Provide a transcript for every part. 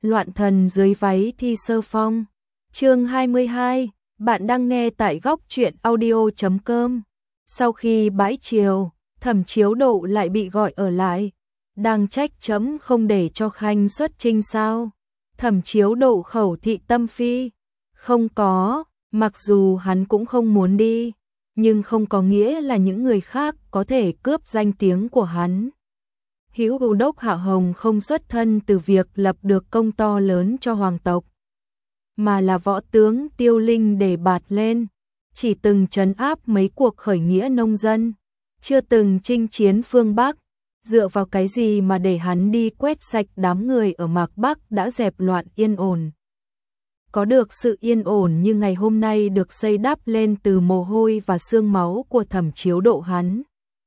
Loạn thần dưới váy thi sơ phong. Chương 22, bạn đang nghe tại góc truyện audio.com. Sau khi bãi triều, Thẩm Chiếu Độ lại bị gọi ở lại. Đang trách chấm không để cho Khanh xuất chinh sao? Thẩm Chiếu Độ khẩu thị tâm phi. Không có, mặc dù hắn cũng không muốn đi, nhưng không có nghĩa là những người khác có thể cướp danh tiếng của hắn. Hữu Đô đốc Hạ Hồng không xuất thân từ việc lập được công to lớn cho hoàng tộc, mà là võ tướng Tiêu Linh để bạt lên, chỉ từng trấn áp mấy cuộc khởi nghĩa nông dân, chưa từng chinh chiến phương Bắc, dựa vào cái gì mà để hắn đi quét sạch đám người ở Mạc Bắc đã dẹp loạn yên ổn. Có được sự yên ổn như ngày hôm nay được xây đắp lên từ mồ hôi và xương máu của Thẩm Chiếu Độ hắn.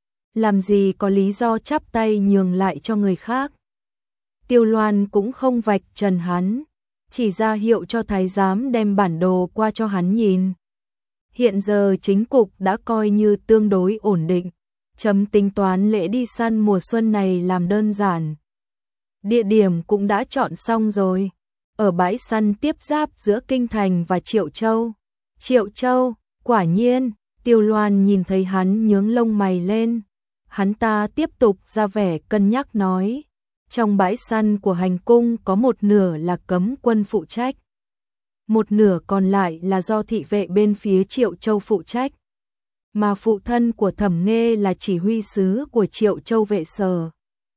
Làm gì có lý do chắp tay nhường lại cho người khác. Tiêu Loan cũng không vạch trần hắn, chỉ ra hiệu cho thái giám đem bản đồ qua cho hắn nhìn. Hiện giờ chính cục đã coi như tương đối ổn định, chấm tính toán lễ đi săn mùa xuân này làm đơn giản. Địa điểm cũng đã chọn xong rồi, ở bãi săn tiếp giáp giữa Kinh Thành và Triệu Châu. Triệu Châu, quả nhiên, Tiêu Loan nhìn thấy hắn nhướng lông mày lên. Hắn ta tiếp tục ra vẻ cân nhắc nói, trong bãi săn của hành cung có một nửa là cấm quân phụ trách, một nửa còn lại là do thị vệ bên phía Triệu Châu phụ trách, mà phụ thân của Thẩm Nghê là chỉ huy sứ của Triệu Châu vệ sở.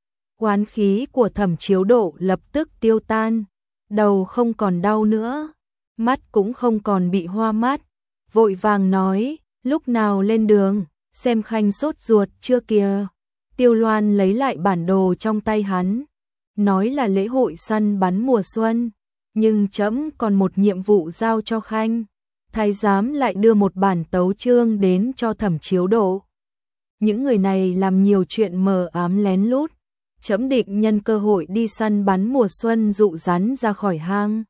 Oán khí của Thẩm Chiếu Độ lập tức tiêu tan, đầu không còn đau nữa, mắt cũng không còn bị hoa mắt, vội vàng nói, lúc nào lên đường, xem Khanh sốt ruột chưa kìa. Tiêu Loan lấy lại bản đồ trong tay hắn, nói là lễ hội săn bắn mùa xuân, nhưng trẫm còn một nhiệm vụ giao cho Khanh. Thái giám lại đưa một bản tấu chương đến cho Thẩm Chiếu Độ. Những người này làm nhiều chuyện mờ ám lén lút, trẫm định nhân cơ hội đi săn bắn mùa xuân dụ rắn ra khỏi hang,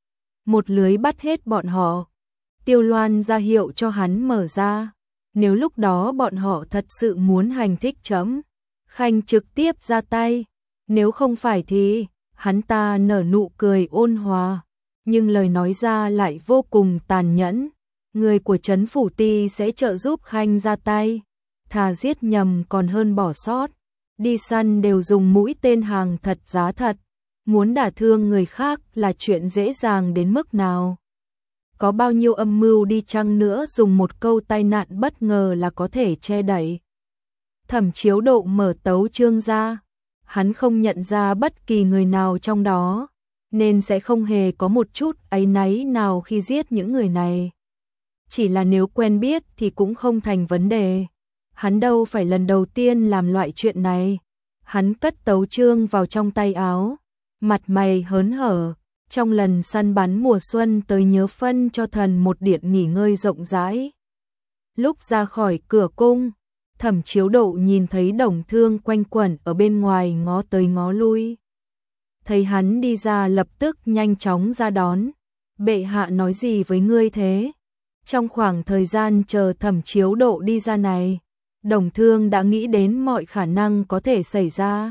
một lưới bắt hết bọn họ. Tiêu Loan ra hiệu cho hắn mở ra. Nếu lúc đó bọn họ thật sự muốn hành thích trẫm, Khanh trực tiếp ra tay, nếu không phải thì, hắn ta nở nụ cười ôn hòa, nhưng lời nói ra lại vô cùng tàn nhẫn. Người của trấn Phủ Ti sẽ trợ giúp Khanh ra tay, thà giết nhầm còn hơn bỏ sót. Đi săn đều dùng mũi tên hàng thật giá thật, muốn đả thương người khác là chuyện dễ dàng đến mức nào. Có bao nhiêu âm mưu đi chăng nữa dùng một câu tai nạn bất ngờ là có thể che đậy. Thẩm Chiếu Độ mở tấu chương ra, hắn không nhận ra bất kỳ người nào trong đó, nên sẽ không hề có một chút áy náy nào khi giết những người này. Chỉ là nếu quen biết thì cũng không thành vấn đề. Hắn đâu phải lần đầu tiên làm loại chuyện này. Hắn cất tấu chương vào trong tay áo, mặt mày hớn hở. Trong lần săn bắn mùa xuân tới nhớ phân cho thần một điện nghỉ ngơi rộng rãi. Lúc ra khỏi cửa cung, Thẩm Chiếu Độ nhìn thấy Đồng Thương quanh quẩn ở bên ngoài ngó tới ngó lui. Thấy hắn đi ra lập tức nhanh chóng ra đón. Bệ hạ nói gì với ngươi thế? Trong khoảng thời gian chờ Thẩm Chiếu Độ đi ra này, Đồng Thương đã nghĩ đến mọi khả năng có thể xảy ra.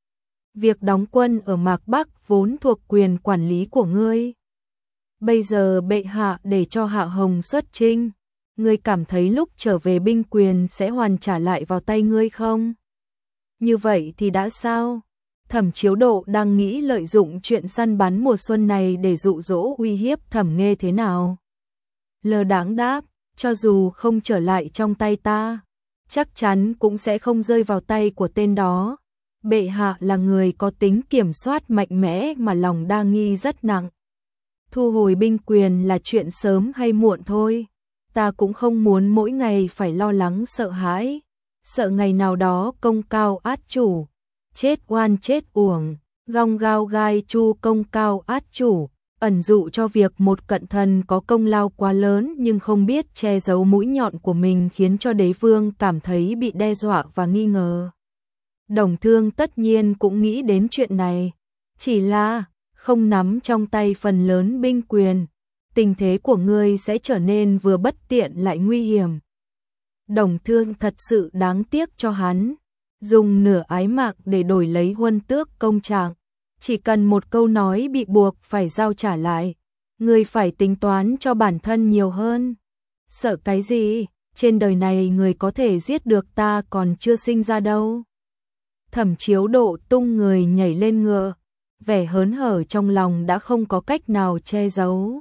Việc đóng quân ở Mạc Bắc vốn thuộc quyền quản lý của ngươi. Bây giờ bệ hạ để cho Hạ Hồng xuất chinh, ngươi cảm thấy lúc trở về binh quyền sẽ hoàn trả lại vào tay ngươi không? Như vậy thì đã sao? Thẩm Chiếu Độ đang nghĩ lợi dụng chuyện săn bắn mùa xuân này để dụ dỗ uy hiếp Thẩm Nghê thế nào. Lơ đãng đáp, cho dù không trở lại trong tay ta, chắc chắn cũng sẽ không rơi vào tay của tên đó. Bệ hạ là người có tính kiểm soát mạnh mẽ mà lòng đa nghi rất nặng. Thu hồi binh quyền là chuyện sớm hay muộn thôi. Ta cũng không muốn mỗi ngày phải lo lắng sợ hãi, sợ ngày nào đó công cao át chủ, chết oan chết uổng, gong gao gai chu công cao át chủ, ẩn dụ cho việc một cận thần có công lao quá lớn nhưng không biết che giấu mũi nhọn của mình khiến cho đế vương cảm thấy bị đe dọa và nghi ngờ. Đồng Thương tất nhiên cũng nghĩ đến chuyện này, chỉ là không nắm trong tay phần lớn binh quyền, tình thế của ngươi sẽ trở nên vừa bất tiện lại nguy hiểm. Đồng Thương thật sự đáng tiếc cho hắn, dùng nửa ái mạc để đổi lấy huân tước công trạng, Chỉ cần một câu nói bị buộc phải giao trả lại, người phải tính toán cho bản thân nhiều hơn. Sợ cái gì, trên đời này người có thể giết được ta còn chưa sinh ra đâu. Thẩm Chiếu Độ tung người nhảy lên ngựa, vẻ hớn hở trong lòng đã không có cách nào che giấu.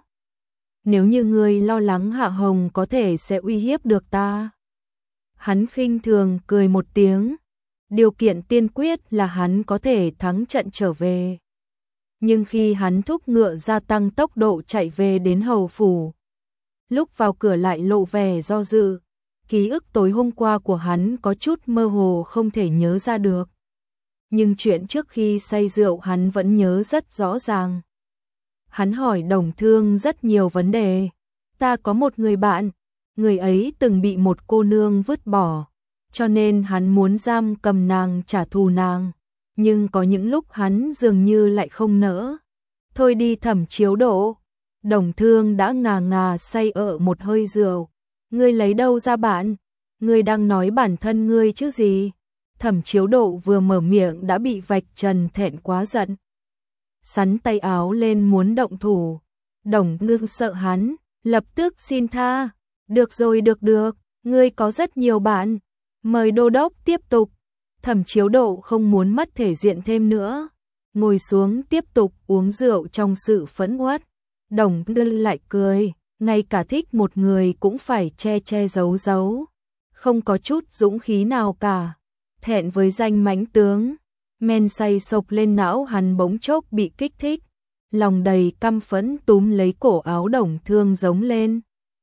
Nếu như ngươi lo lắng Hạ Hồng có thể sẽ uy hiếp được ta. Hắn khinh thường cười một tiếng, điều kiện tiên quyết là hắn có thể thắng trận trở về. Nhưng khi hắn thúc ngựa gia tăng tốc độ chạy về đến hầu phủ, lúc vào cửa lại lộ vẻ do dự, ký ức tối hôm qua của hắn có chút mơ hồ không thể nhớ ra được. Nhưng chuyện trước khi say rượu hắn vẫn nhớ rất rõ ràng. Hắn hỏi Đồng Thương rất nhiều vấn đề. Ta có một người bạn, người ấy từng bị một cô nương vứt bỏ, cho nên hắn muốn giam cầm nàng trả thù nàng. Nhưng có những lúc hắn dường như lại không nỡ. Thôi đi Thẩm Chiếu Độ. Đồng Thương đã ngà ngà say ở một hơi rượu. Ngươi lấy đâu ra bạn? Ngươi đang nói bản thân ngươi chứ gì? Thẩm Chiếu Độ vừa mở miệng đã bị vạch trần thẹn quá giận. Sắn tay áo lên muốn động thủ. Đồng Ngưng sợ hắn, lập tức xin tha. Được rồi được, ngươi có rất nhiều bạn. Mời đô đốc tiếp tục. Thẩm Chiếu Độ không muốn mất thể diện thêm nữa. Ngồi xuống tiếp tục uống rượu trong sự phẫn uất. Đồng Ngưng lại cười, ngay cả thích một người cũng phải che giấu giấu. Không có chút dũng khí nào cả. Thẹn với danh mãnh tướng, men say sộc lên não hắn bỗng chốc bị kích thích, lòng đầy căm phẫn túm lấy cổ áo Đồng Thương giống lên.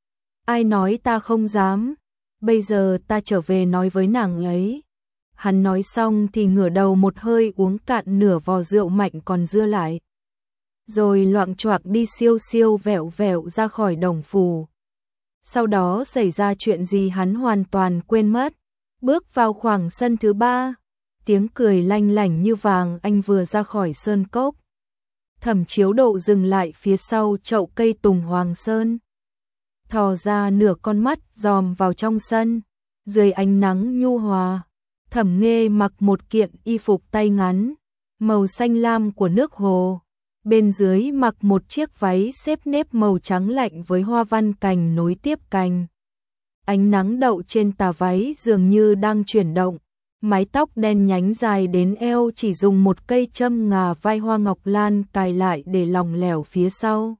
Ai nói ta không dám, bây giờ ta trở về nói với nàng ấy. Hắn nói xong thì ngửa đầu một hơi uống cạn nửa vò rượu mạnh còn dư lại. Rồi loạng choạng đi siêu vẹo ra khỏi đồng phủ. Sau đó xảy ra chuyện gì hắn hoàn toàn quên mất. Bước vào khoảng sân thứ 3, tiếng cười lanh lảnh như vàng anh vừa ra khỏi sơn cốc. Thẩm Chiếu Độ dừng lại phía sau chậu cây tùng hoàng sơn. Thò ra nửa con mắt dòm vào trong sân, dưới ánh nắng nhu hòa. Thẩm Nghê mặc một kiện y phục tay ngắn, màu xanh lam của nước hồ. Bên dưới mặc một chiếc váy xếp nếp màu trắng lạnh với hoa văn cành nối tiếp cành. Ánh nắng đậu trên tà váy dường như đang chuyển động, mái tóc đen nhánh dài đến eo chỉ dùng một cây châm ngà vai hoa ngọc lan cài lại để lỏng lẻo phía sau.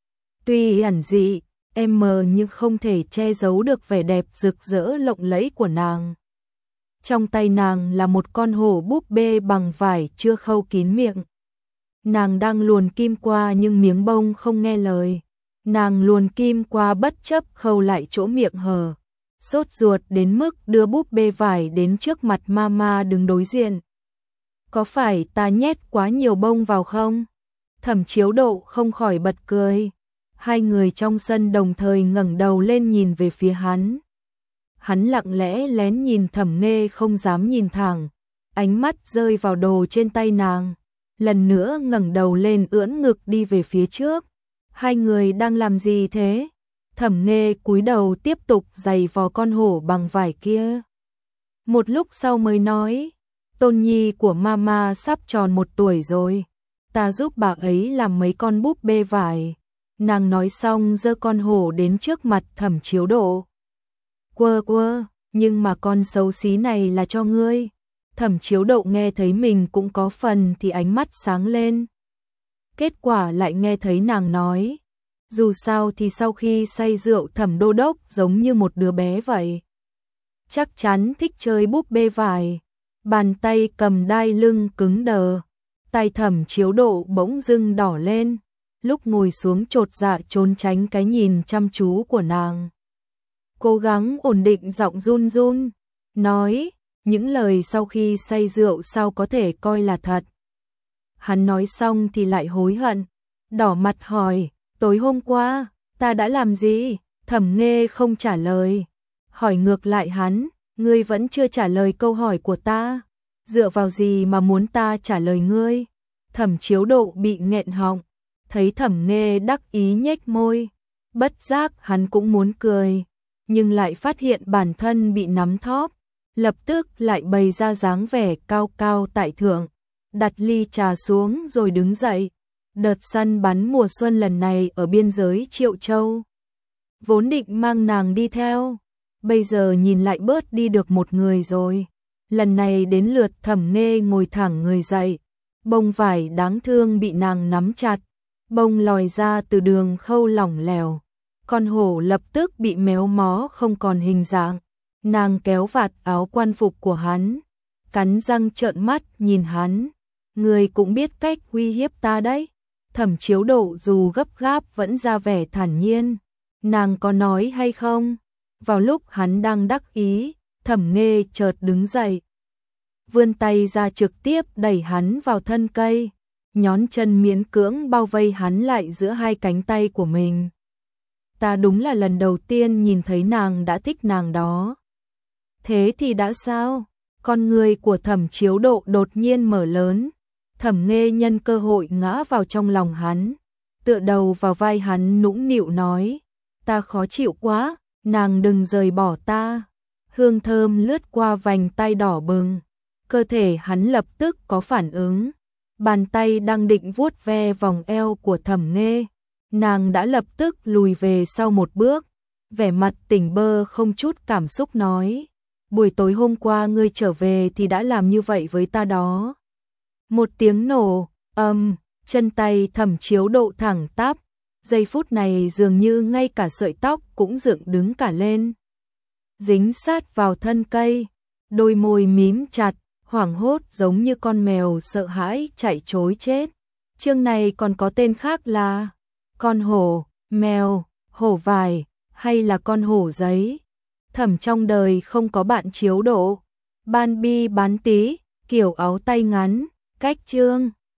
Tuy ẩn dị, mờ nhưng không thể che giấu được vẻ đẹp rực rỡ lộng lẫy của nàng. Trong tay nàng là một con hổ búp bê bằng vải chưa khâu kín miệng. Nàng đang luồn kim qua nhưng miếng bông không nghe lời. Nàng luồn kim qua bất chấp khâu lại chỗ miệng hở. Sốt ruột đến mức đưa búp bê vải đến trước mặt mama đứng đối diện. Có phải ta nhét quá nhiều bông vào không? Thẩm Chiếu Độ không khỏi bật cười. Hai người trong sân đồng thời ngẩng đầu lên nhìn về phía hắn. Hắn lặng lẽ lén nhìn Thẩm Nghê không dám nhìn thẳng. Ánh mắt rơi vào đồ trên tay nàng. Lần nữa ngẩng đầu lên ưỡn ngực đi về phía trước. Hai người đang làm gì thế? Thẩm Nghê cúi đầu tiếp tục giày vò con hổ bằng vải kia. Một lúc sau mới nói, Tôn nhi của mama sắp tròn 1 tuổi rồi. Ta giúp bà ấy làm mấy con búp bê vải. Nàng nói xong giơ con hổ đến trước mặt Thẩm Chiếu Độ. Quơ, nhưng mà con xấu xí này là cho ngươi. Thẩm Chiếu Độ nghe thấy mình cũng có phần thì ánh mắt sáng lên. Kết quả lại nghe thấy nàng nói, dù sao thì sau khi say rượu Thẩm đô đốc giống như một đứa bé vậy. Chắc chắn thích chơi búp bê vải. Bàn tay cầm đai lưng cứng đờ. Tay Thẩm Chiếu Độ bỗng dưng đỏ lên. Lúc ngồi xuống chột dạ trốn tránh cái nhìn chăm chú của nàng. Cố gắng ổn định giọng run run, nói, những lời sau khi say rượu sao có thể coi là thật. Hắn nói xong thì lại hối hận, đỏ mặt hỏi, tối hôm qua, ta đã làm gì? Thẩm Nghê không trả lời. Hỏi ngược lại hắn, ngươi vẫn chưa trả lời câu hỏi của ta. Dựa vào gì mà muốn ta trả lời ngươi? Thẩm Chiếu Độ bị nghẹn họng, thấy Thẩm Nghê đắc ý nhếch môi. Bất giác hắn cũng muốn cười, nhưng lại phát hiện bản thân bị nắm thóp. Lập tức lại bày ra dáng vẻ cao cao tại thượng. đặt ly trà xuống rồi đứng dậy. Đợt săn bắn mùa xuân lần này ở biên giới Triệu Châu. Vốn định mang nàng đi theo, bây giờ nhìn lại bớt đi được một người rồi. Lần này đến lượt Thẩm Nghê ngồi thẳng người dậy, bông vải đáng thương bị nàng nắm chặt, bông lòi ra từ đường khâu lỏng lẻo. Con hổ lập tức bị méo mó không còn hình dạng. Nàng kéo vạt áo quan phục của hắn, cắn răng trợn mắt nhìn hắn. Người cũng biết cách uy hiếp ta đấy. Thẩm Chiếu Độ dù gấp gáp vẫn ra vẻ thản nhiên. Nàng có nói hay không? Vào lúc hắn đang đắc ý, Thẩm Nghê chợt đứng dậy, vươn tay ra trực tiếp đẩy hắn vào thân cây, nhón chân miễn cưỡng bao vây hắn lại giữa hai cánh tay của mình. Ta đúng là lần đầu tiên nhìn thấy nàng đã thích nàng đó. Thế thì đã sao? Con người của Thẩm Chiếu Độ đột nhiên mở lớn. Thẩm Nghê nhân cơ hội ngã vào trong lòng hắn, tựa đầu vào vai hắn nũng nịu nói, ta khó chịu quá, nàng đừng rời bỏ ta. Hương thơm lướt qua vành tay đỏ bừng, cơ thể hắn lập tức có phản ứng. Bàn tay đang định vuốt ve vòng eo của Thẩm Nghê, nàng đã lập tức lùi về sau một bước, vẻ mặt tỉnh bơ không chút cảm xúc nói, buổi tối hôm qua ngươi trở về thì đã làm như vậy với ta đó. Một tiếng nổ, chân tay Thẩm Chiếu Độ thẳng tắp, giây phút này dường như ngay cả sợi tóc cũng dựng đứng cả lên. Dính sát vào thân cây, đôi môi mím chặt, hoảng hốt giống như con mèo sợ hãi chạy trối chết. Chương này còn có tên khác là con hổ, mèo, hổ vải hay là con hổ giấy. Thẩm trong đời không có bạn Chiếu Độ. Ban bi bán tí, kiểu áo tay ngắn, cách chương.